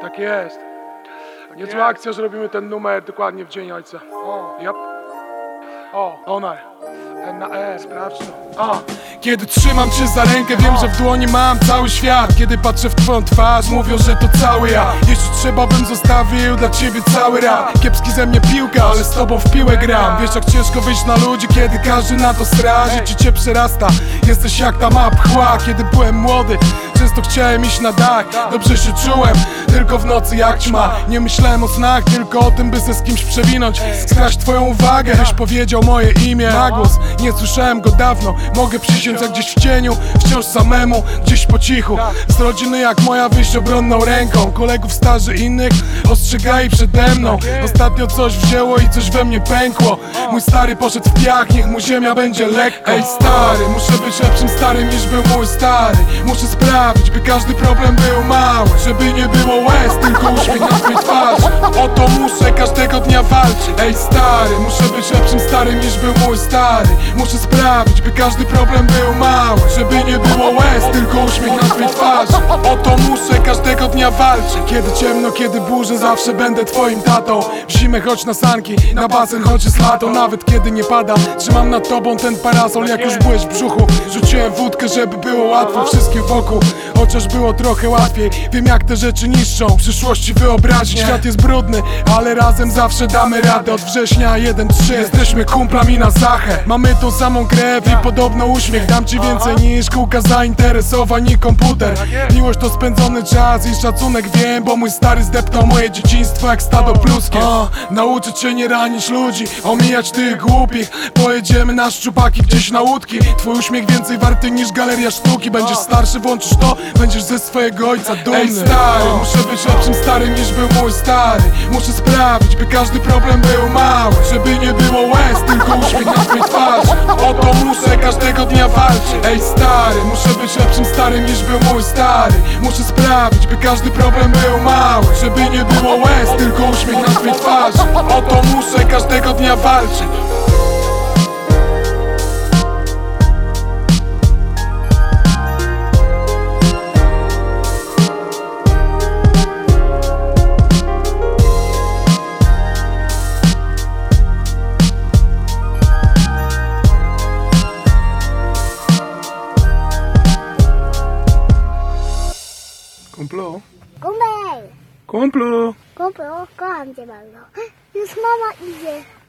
Tak jest. Niezła akcja, że robimy ten numer dokładnie w Dzień Ojca. Yep. Honor. N na R, sprawdź to. Kiedy trzymam cię za rękę, wiem, że w dłoni mam cały świat. Kiedy patrzę w twoją twarz, mówią, że to cały ja. Jeśli trzeba, bym zostawił dla ciebie cały rap. Kiepski ze mnie piłka, ale z tobą w piłę gram. Wiesz, jak ciężko wyjść na ludzi, kiedy każdy na to sra. Życie cię przerasta, jesteś jak ta mapa pchła. Kiedy byłem młody, często chciałem iść na dach. Dobrze się czułem, tylko w nocy jak ćma. Nie myślałem o snach, tylko o tym, by se z kimś przewinąć. Skraść twoją uwagę, byś powiedział moje imię na głos. Nie słyszałem go dawno, mogę przysiąc jak gdzieś w cieniu. Wciąż samemu, gdzieś po cichu. Z rodziny jak moja wyjść obronną ręką. Kolegów starzy innych ostrzegali przede mną. Ostatnio coś wzięło i coś we mnie pękło. Mój stary poszedł w piach, niech mu ziemia będzie lekko. Ej stary, muszę być lepszym starym niż był mój stary. Muszę sprawić, by każdy problem był mały. Żeby nie było łez, tylko uśmiech na twej twarzy. O to muszę każdego dnia walczyć. Ej stary, muszę być lepszym starym niż był mój stary. Muszę sprawić, by każdy problem był mały. Żeby nie było łez, tylko uśmiech na twej twarzy. O to muszę każdego dnia walczyć. Kiedy ciemno, kiedy burzę, zawsze będę twoim tatą. W zimę chodź na sanki, na basen chodź z lato. Nawet kiedy nie pada, trzymam nad tobą ten parasol. Jak już byłeś w brzuchu, rzuciłem wódkę, żeby było łatwo wszystkim wokół. Chociaż było trochę łatwiej, wiem jak te rzeczy niszczą w przyszłości wyobraźni. Świat jest brudny, ale razem zawsze damy radę. Od września 1-3 jesteśmy kumplami na zachę. Mamy tą samą krew i podobno uśmiech. Dam ci więcej niż kółka zainteresowań i komputer. Miłość to spędzony czas i szacunek wiem, bo mój stary zdeptał moje dzieciństwo jak stado pluskie. Nauczę cię nie ranić ludzi, omijać tych głupich. Pojedziemy na szczupaki gdzieś na łódki. Twój uśmiech więcej warty niż galeria sztuki. Będziesz starszy, włączysz to, będziesz ze swojego ojca dumny. Ej stary, muszę być lepszym starym niż był mój stary. Muszę sprawić, by każdy problem był mały. Żeby nie było łez, tylko uśmiech na twej twarzy. O to muszę każdego dnia walczyć. Ej stary, muszę być lepszym starym niż był mój stary. Muszę sprawić, by każdy problem był mały. Żeby nie było łez, tylko uśmiech na twej twarzy. O to muszę każdego dnia walczyć. Kumplu? Kumpel! Kumplu! Kumpel, kocham cię bardzo. Już mama idzie.